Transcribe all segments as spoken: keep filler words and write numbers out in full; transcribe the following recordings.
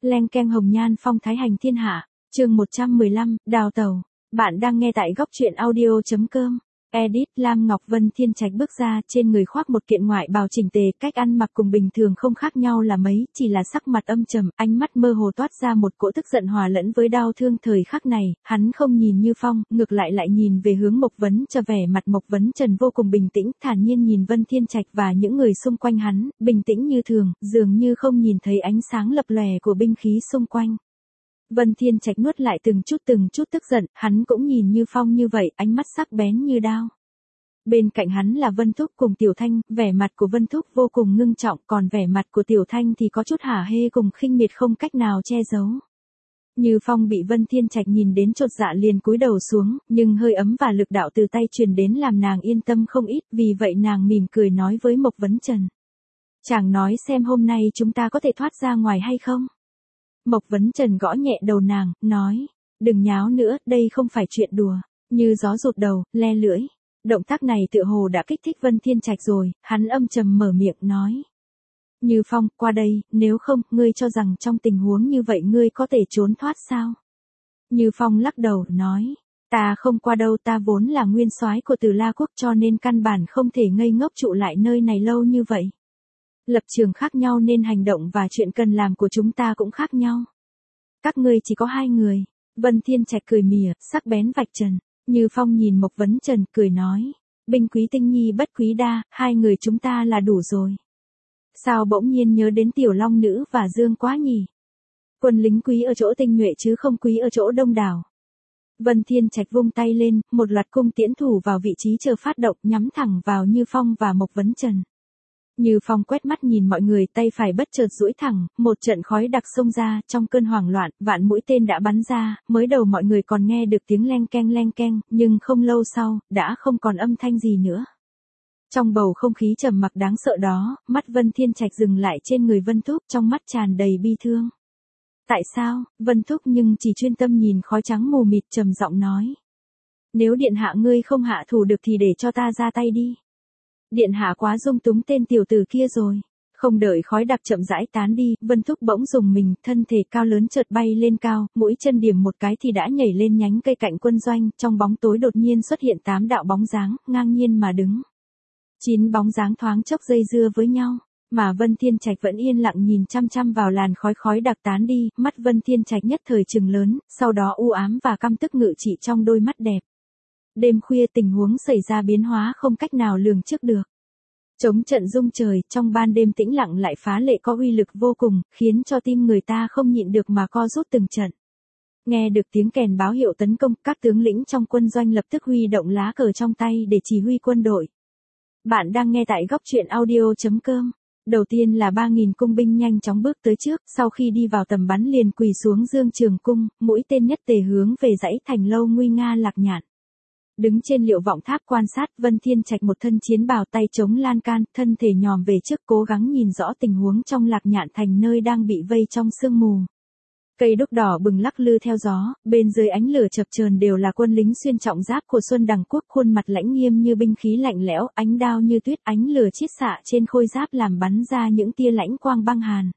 Leng keng hồng nhan phong thái hành thiên hạ, chương một trăm mười lăm, đào tẩu. Bạn đang nghe tại góc truyện audio chấm com. Edit Lam Ngọc Vân Thiên Trạch bước ra, trên người khoác một kiện ngoại bào chỉnh tề, cách ăn mặc cùng bình thường không khác nhau là mấy, chỉ là sắc mặt âm trầm, ánh mắt mơ hồ toát ra một cỗ tức giận hòa lẫn với đau thương. Thời khắc này, hắn không nhìn Như Phong, ngược lại lại nhìn về hướng Mộc Vấn Cho, vẻ mặt Mộc Vấn Trần vô cùng bình tĩnh, thản nhiên nhìn Vân Thiên Trạch và những người xung quanh hắn, bình tĩnh như thường, dường như không nhìn thấy ánh sáng lập lòe của binh khí xung quanh. Vân Thiên Trạch nuốt lại từng chút từng chút tức giận, hắn cũng nhìn Như Phong như vậy, ánh mắt sắc bén như đao. Bên cạnh hắn là Vân Thúc cùng Tiểu Thanh, vẻ mặt của Vân Thúc vô cùng ngưng trọng, còn vẻ mặt của Tiểu Thanh thì có chút hả hê cùng khinh miệt không cách nào che giấu. Như Phong bị Vân Thiên Trạch nhìn đến chột dạ liền cúi đầu xuống, nhưng hơi ấm và lực đạo từ tay truyền đến làm nàng yên tâm không ít, vì vậy nàng mỉm cười nói với Mộc Vấn Trần. Chàng nói xem hôm nay chúng ta có thể thoát ra ngoài hay không? Mộc Vấn Trần gõ nhẹ đầu nàng, nói, đừng nháo nữa, đây không phải chuyện đùa. Như gió rụt đầu, le lưỡi. Động tác này tựa hồ đã kích thích Vân Thiên Trạch rồi, hắn âm trầm mở miệng nói. Như Phong, qua đây, nếu không, ngươi cho rằng trong tình huống như vậy ngươi có thể trốn thoát sao? Như Phong lắc đầu, nói, ta không qua đâu, ta vốn là nguyên soái của Từ La Quốc cho nên căn bản không thể ngây ngốc trụ lại nơi này lâu như vậy. Lập trường khác nhau nên hành động và chuyện cần làm của chúng ta cũng khác nhau. Các ngươi chỉ có hai người. Vân Thiên Trạch cười mỉa, sắc bén vạch trần. Như Phong nhìn Mộc Vấn Trần, cười nói, binh quý tinh nhi bất quý đa, hai người chúng ta là đủ rồi. Sao bỗng nhiên nhớ đến Tiểu Long Nữ và Dương quá nhỉ? Quân lính quý ở chỗ tinh nhuệ chứ không quý ở chỗ đông đảo. Vân Thiên Trạch vung tay lên, một loạt cung tiễn thủ vào vị trí chờ phát động, nhắm thẳng vào Như Phong và Mộc Vấn Trần. Như Phong quét mắt nhìn mọi người, tay phải bất chợt duỗi thẳng, một trận khói đặc xông ra, trong cơn hoảng loạn, vạn mũi tên đã bắn ra, mới đầu mọi người còn nghe được tiếng leng keng leng keng, nhưng không lâu sau, đã không còn âm thanh gì nữa. Trong bầu không khí trầm mặc đáng sợ đó, mắt Vân Thiên Trạch dừng lại trên người Vân Thúc, trong mắt tràn đầy bi thương. Tại sao? Vân Thúc nhưng chỉ chuyên tâm nhìn khói trắng mù mịt, trầm giọng nói. Nếu điện hạ ngươi không hạ thủ được thì để cho ta ra tay đi. Điện hạ quá dung túng tên tiểu tử kia rồi. Không đợi khói đặc chậm rãi tán đi, Vân Thúc bỗng dùng mình, thân thể cao lớn chợt bay lên cao, mũi chân điểm một cái thì đã nhảy lên nhánh cây cạnh quân doanh, trong bóng tối đột nhiên xuất hiện tám đạo bóng dáng, ngang nhiên mà đứng. Chín bóng dáng thoáng chốc dây dưa với nhau, mà Vân Thiên Trạch vẫn yên lặng nhìn chăm chăm vào làn khói khói đặc tán đi, mắt Vân Thiên Trạch nhất thời trừng lớn, sau đó u ám và căm tức ngự trị trong đôi mắt đẹp. Đêm khuya tình huống xảy ra biến hóa không cách nào lường trước được. Chống trận rung trời, trong ban đêm tĩnh lặng lại phá lệ có uy lực vô cùng, khiến cho tim người ta không nhịn được mà co rút từng trận. Nghe được tiếng kèn báo hiệu tấn công, các tướng lĩnh trong quân doanh lập tức huy động lá cờ trong tay để chỉ huy quân đội. Bạn đang nghe tại góc truyện audio chấm com. Đầu tiên là ba nghìn cung binh nhanh chóng bước tới trước, sau khi đi vào tầm bắn liền quỳ xuống Dương Trường Cung, mũi tên nhất tề hướng về dãy thành lâu nguy nga Lạc Nhạn. Đứng trên liệu vọng tháp quan sát, Vân Thiên Trạch một thân chiến bào, tay chống lan can, thân thể nhòm về trước, cố gắng nhìn rõ tình huống trong Lạc Nhạn thành nơi đang bị vây trong sương mù. Cây đúc đỏ bừng lắc lư theo gió, bên dưới ánh lửa chập chờn đều là quân lính xuyên trọng giáp của Xuân Đằng Quốc, khuôn mặt lãnh nghiêm như binh khí lạnh lẽo, ánh đao như tuyết, ánh lửa chiết xạ trên khôi giáp làm bắn ra những tia lãnh quang băng hàn.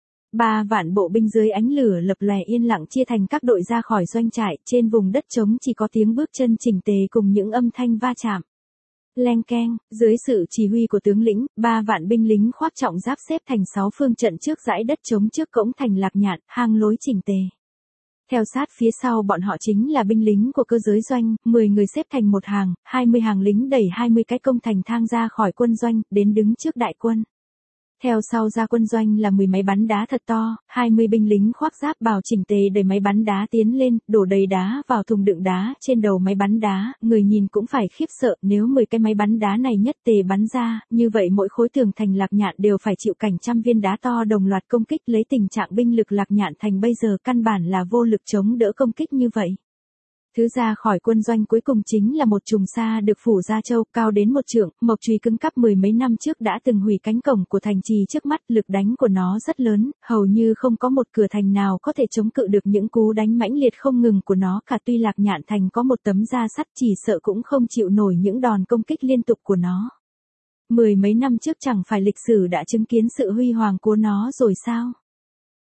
Ba vạn bộ binh dưới ánh lửa lập lòe yên lặng chia thành các đội ra khỏi doanh trại, trên vùng đất trống chỉ có tiếng bước chân chỉnh tề cùng những âm thanh va chạm. Leng keng, dưới sự chỉ huy của tướng lĩnh, ba vạn binh lính khoác trọng giáp xếp thành sáu phương trận trước dãy đất trống trước cổng thành Lạc Nhạn, hang lối chỉnh tề. Theo sát phía sau bọn họ chính là binh lính của cơ giới doanh, mười người xếp thành một hàng, hai mươi hàng lính đẩy hai mươi cái công thành thang ra khỏi quân doanh, đến đứng trước đại quân. Theo sau ra quân doanh là mười máy bắn đá thật to, hai mươi binh lính khoác giáp bào chỉnh tề đẩy máy bắn đá tiến lên, đổ đầy đá vào thùng đựng đá trên đầu máy bắn đá, người nhìn cũng phải khiếp sợ, nếu mười cái máy bắn đá này nhất tề bắn ra, như vậy mỗi khối tường thành Lạc Nhạn đều phải chịu cảnh trăm viên đá to đồng loạt công kích, lấy tình trạng binh lực Lạc Nhạn thành bây giờ căn bản là vô lực chống đỡ công kích như vậy. Thứ ra khỏi quân doanh cuối cùng chính là một trùng sa được phủ da châu, cao đến một trượng, mộc chùy cứng cắp mười mấy năm trước đã từng hủy cánh cổng của thành trì trước mắt, lực đánh của nó rất lớn, hầu như không có một cửa thành nào có thể chống cự được những cú đánh mãnh liệt không ngừng của nó, cả tuy Lạc Nhạn thành có một tấm da sắt chỉ sợ cũng không chịu nổi những đòn công kích liên tục của nó. Mười mấy năm trước chẳng phải lịch sử đã chứng kiến sự huy hoàng của nó rồi sao?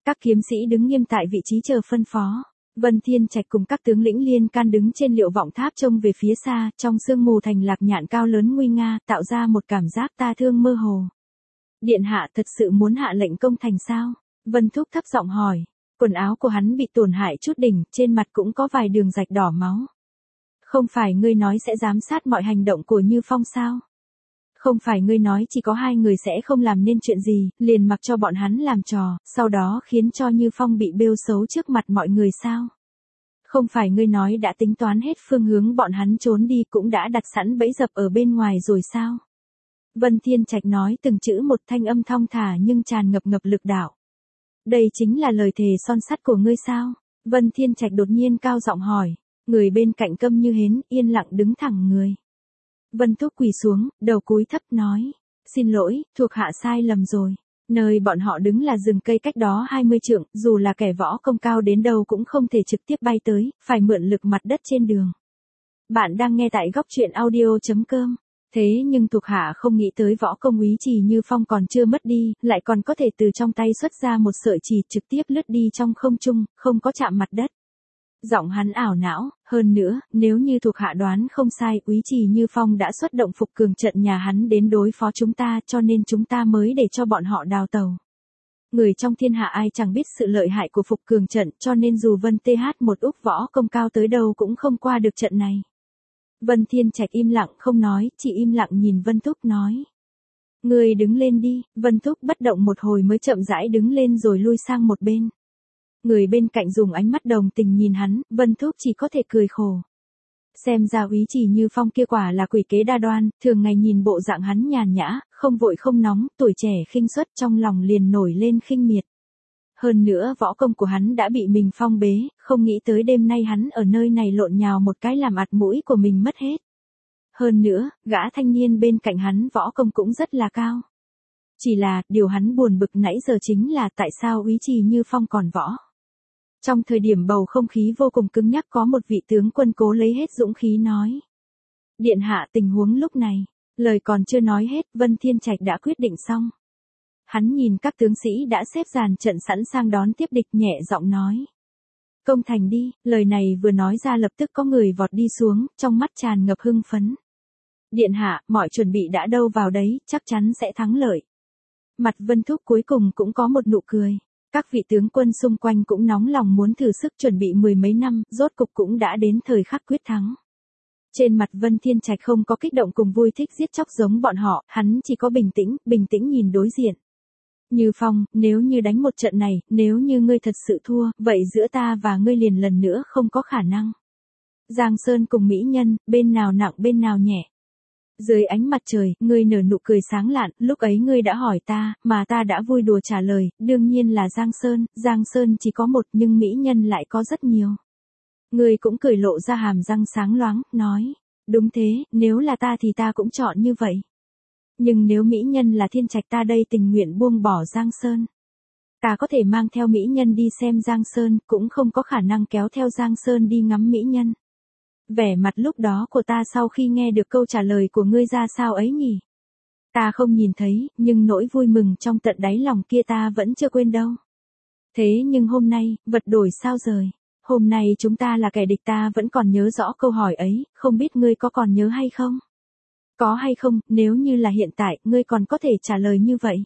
Các kiếm sĩ đứng nghiêm tại vị trí chờ phân phó. Vân Thiên Trạch cùng các tướng lĩnh liên can đứng trên Liệu Vọng Tháp trông về phía xa, trong sương mù thành lạc nhạn cao lớn nguy nga, tạo ra một cảm giác ta thương mơ hồ. Điện hạ thật sự muốn hạ lệnh công thành sao? Vân Thúc thấp giọng hỏi. Quần áo của hắn bị tổn hại chút đỉnh, trên mặt cũng có vài đường rạch đỏ máu. Không phải ngươi nói sẽ giám sát mọi hành động của Như Phong sao? Không phải ngươi nói chỉ có hai người sẽ không làm nên chuyện gì, liền mặc cho bọn hắn làm trò, sau đó khiến cho Như Phong bị bêu xấu trước mặt mọi người sao? Không phải ngươi nói đã tính toán hết phương hướng bọn hắn trốn đi cũng đã đặt sẵn bẫy dập ở bên ngoài rồi sao? Vân Thiên Trạch nói từng chữ một thanh âm thong thả nhưng tràn ngập ngập lực đạo. Đây chính là lời thề son sắt của ngươi sao? Vân Thiên Trạch đột nhiên cao giọng hỏi. Người bên cạnh câm như hến, yên lặng đứng thẳng người. Vân Thúc quỳ xuống, đầu cúi thấp nói. Xin lỗi, thuộc hạ sai lầm rồi. Nơi bọn họ đứng là rừng cây cách đó hai mươi trượng, dù là kẻ võ công cao đến đâu cũng không thể trực tiếp bay tới, phải mượn lực mặt đất trên đường. Bạn đang nghe tại góc truyện audio chấm com. Thế nhưng thuộc hạ không nghĩ tới võ công úy Trì Như Phong còn chưa mất đi, lại còn có thể từ trong tay xuất ra một sợi chì trực tiếp lướt đi trong không trung, không có chạm mặt đất. Giọng hắn ảo não, hơn nữa, nếu như thuộc hạ đoán không sai, úy Trì Như Phong đã xuất động phục cường trận nhà hắn đến đối phó chúng ta, cho nên chúng ta mới để cho bọn họ đào tàu. Người trong thiên hạ ai chẳng biết sự lợi hại của phục cường trận, cho nên dù Vân tê hát một úc võ công cao tới đâu cũng không qua được trận này. Vân Thiên Trạch im lặng không nói, chỉ im lặng nhìn Vân Thúc nói. Người đứng lên đi. Vân Thúc bất động một hồi mới chậm rãi đứng lên rồi lui sang một bên. Người bên cạnh dùng ánh mắt đồng tình nhìn hắn, Vân Thúc chỉ có thể cười khổ. Xem ra úy Trì Như Phong kia quả là quỷ kế đa đoan, thường ngày nhìn bộ dạng hắn nhàn nhã, không vội không nóng, tuổi trẻ khinh suất, trong lòng liền nổi lên khinh miệt. Hơn nữa võ công của hắn đã bị mình phong bế, không nghĩ tới đêm nay hắn ở nơi này lộn nhào một cái làm ạt mũi của mình mất hết. Hơn nữa, gã thanh niên bên cạnh hắn võ công cũng rất là cao. Chỉ là, điều hắn buồn bực nãy giờ chính là tại sao úy Trì Như Phong còn võ. Trong thời điểm bầu không khí vô cùng cứng nhắc có một vị tướng quân cố lấy hết dũng khí nói. Điện hạ tình huống lúc này, lời còn chưa nói hết, Vân Thiên Trạch đã quyết định xong. Hắn nhìn các tướng sĩ đã xếp dàn trận sẵn sàng đón tiếp địch nhẹ giọng nói. Công thành đi, lời này vừa nói ra lập tức có người vọt đi xuống, trong mắt tràn ngập hưng phấn. Điện hạ, mọi chuẩn bị đã đâu vào đấy, chắc chắn sẽ thắng lợi. Mặt Vân Thúc cuối cùng cũng có một nụ cười. Các vị tướng quân xung quanh cũng nóng lòng muốn thử sức chuẩn bị mười mấy năm, rốt cục cũng đã đến thời khắc quyết thắng. Trên mặt Vân Thiên Trạch không có kích động cùng vui thích giết chóc giống bọn họ, hắn chỉ có bình tĩnh, bình tĩnh nhìn đối diện. Như Phong, nếu như đánh một trận này, nếu như ngươi thật sự thua, vậy giữa ta và ngươi liền lần nữa không có khả năng. Giang Sơn cùng mỹ nhân, bên nào nặng bên nào nhẹ. Dưới ánh mặt trời, ngươi nở nụ cười sáng lạn, lúc ấy ngươi đã hỏi ta, mà ta đã vui đùa trả lời, đương nhiên là Giang Sơn, Giang Sơn chỉ có một nhưng mỹ nhân lại có rất nhiều. Ngươi cũng cười lộ ra hàm răng sáng loáng, nói, đúng thế, nếu là ta thì ta cũng chọn như vậy. Nhưng nếu mỹ nhân là Thiên Trạch ta đây tình nguyện buông bỏ Giang Sơn. Ta có thể mang theo mỹ nhân đi xem Giang Sơn, cũng không có khả năng kéo theo Giang Sơn đi ngắm mỹ nhân. Vẻ mặt lúc đó của ta sau khi nghe được câu trả lời của ngươi ra sao ấy nhỉ? Ta không nhìn thấy, nhưng nỗi vui mừng trong tận đáy lòng kia ta vẫn chưa quên đâu. Thế nhưng hôm nay, vật đổi sao rời. Hôm nay chúng ta là kẻ địch ta vẫn còn nhớ rõ câu hỏi ấy, không biết ngươi có còn nhớ hay không? Có hay không, nếu như là hiện tại, ngươi còn có thể trả lời như vậy.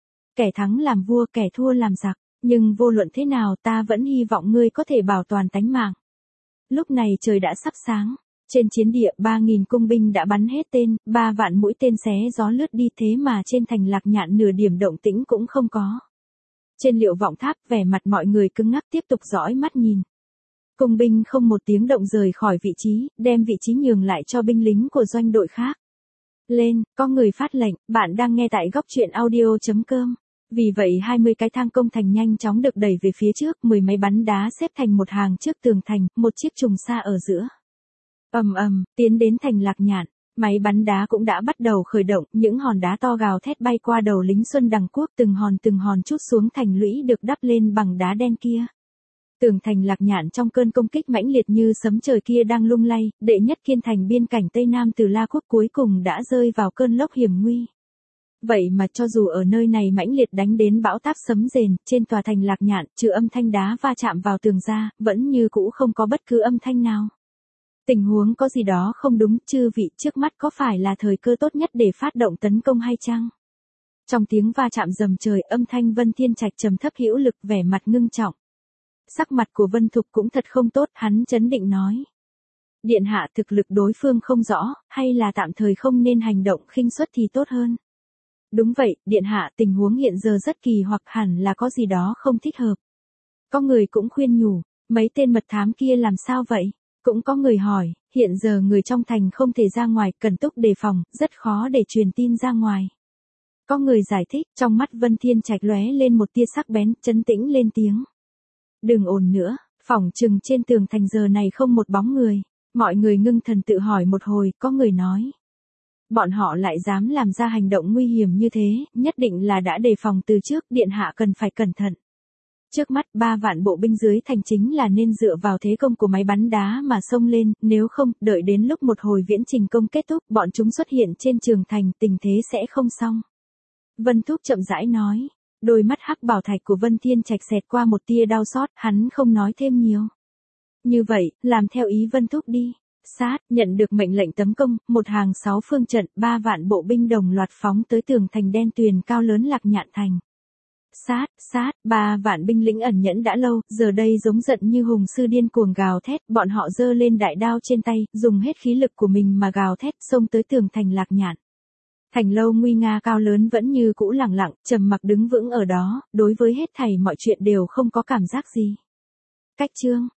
Kẻ thắng làm vua, kẻ thua làm giặc, nhưng vô luận thế nào ta vẫn hy vọng ngươi có thể bảo toàn tánh mạng. Lúc này trời đã sắp sáng, trên chiến địa ba nghìn cung binh đã bắn hết tên, ba vạn mũi tên xé gió lướt đi thế mà trên thành Lạc Nhạn nửa điểm động tĩnh cũng không có. Trên Liệu Vọng Tháp vẻ mặt mọi người cứng ngắc tiếp tục dõi mắt nhìn. Cung binh không một tiếng động rời khỏi vị trí, đem vị trí nhường lại cho binh lính của doanh đội khác. Lên, có người phát lệnh, bạn đang nghe tại góc truyện audio chấm com. Vì vậy hai mươi cái thang công thành nhanh chóng được đẩy về phía trước, mười máy bắn đá xếp thành một hàng trước tường thành, một chiếc trùng xa ở giữa. Ầm ầm, tiến đến thành Lạc Nhạn, máy bắn đá cũng đã bắt đầu khởi động, những hòn đá to gào thét bay qua đầu lính Xuân Đằng Quốc, từng hòn từng hòn trút xuống thành lũy được đắp lên bằng đá đen kia. Tường thành Lạc Nhạn trong cơn công kích mãnh liệt như sấm trời kia đang lung lay, đệ nhất kiên thành biên cảnh Tây Nam Từ La Quốc cuối cùng đã rơi vào cơn lốc hiểm nguy. Vậy mà cho dù ở nơi này mãnh liệt đánh đến bão táp sấm rền, trên tòa thành Lạc Nhạn, trừ âm thanh đá va chạm vào tường ra, vẫn như cũ không có bất cứ âm thanh nào. Tình huống có gì đó không đúng, chư vị, trước mắt có phải là thời cơ tốt nhất để phát động tấn công hay chăng? Trong tiếng va chạm rầm trời, âm thanh Vân Thiên Trạch trầm thấp hữu lực, vẻ mặt ngưng trọng. Sắc mặt của Vân Thục cũng thật không tốt, hắn trấn định nói. Điện hạ, thực lực đối phương không rõ, hay là tạm thời không nên hành động khinh suất thì tốt hơn. Đúng vậy, điện hạ, tình huống hiện giờ rất kỳ hoặc hẳn là có gì đó không thích hợp. Có người cũng khuyên nhủ, mấy tên mật thám kia làm sao vậy? Cũng có người hỏi, hiện giờ người trong thành không thể ra ngoài, cần túc đề phòng, rất khó để truyền tin ra ngoài. Có người giải thích, trong mắt Vân Thiên Trạch lóe lên một tia sắc bén, trấn tĩnh lên tiếng. Đừng ồn nữa, phỏng chừng trên tường thành giờ này không một bóng người. Mọi người ngưng thần tự hỏi một hồi, có người nói. Bọn họ lại dám làm ra hành động nguy hiểm như thế, nhất định là đã đề phòng từ trước, điện hạ cần phải cẩn thận. Trước mắt ba vạn bộ binh dưới thành chính là nên dựa vào thế công của máy bắn đá mà xông lên, nếu không, đợi đến lúc một hồi viễn trình công kết thúc, bọn chúng xuất hiện trên trường thành, tình thế sẽ không xong. Vân Thúc chậm rãi nói, đôi mắt hắc bảo thạch của Vân Thiên Trạch xẹt qua một tia đau xót, hắn không nói thêm nhiều. Như vậy, làm theo ý Vân Thúc đi. Sát, nhận được mệnh lệnh tấn công, một hàng sáu phương trận, ba vạn bộ binh đồng loạt phóng tới tường thành đen tuyền cao lớn Lạc Nhạn thành. Sát, sát, ba vạn binh lĩnh ẩn nhẫn đã lâu, giờ đây giống giận như hùng sư điên cuồng gào thét, bọn họ giơ lên đại đao trên tay, dùng hết khí lực của mình mà gào thét, xông tới tường thành Lạc Nhạn. Thành lâu nguy nga cao lớn vẫn như cũ lặng lặng, trầm mặc đứng vững ở đó, đối với hết thảy mọi chuyện đều không có cảm giác gì. Cách chương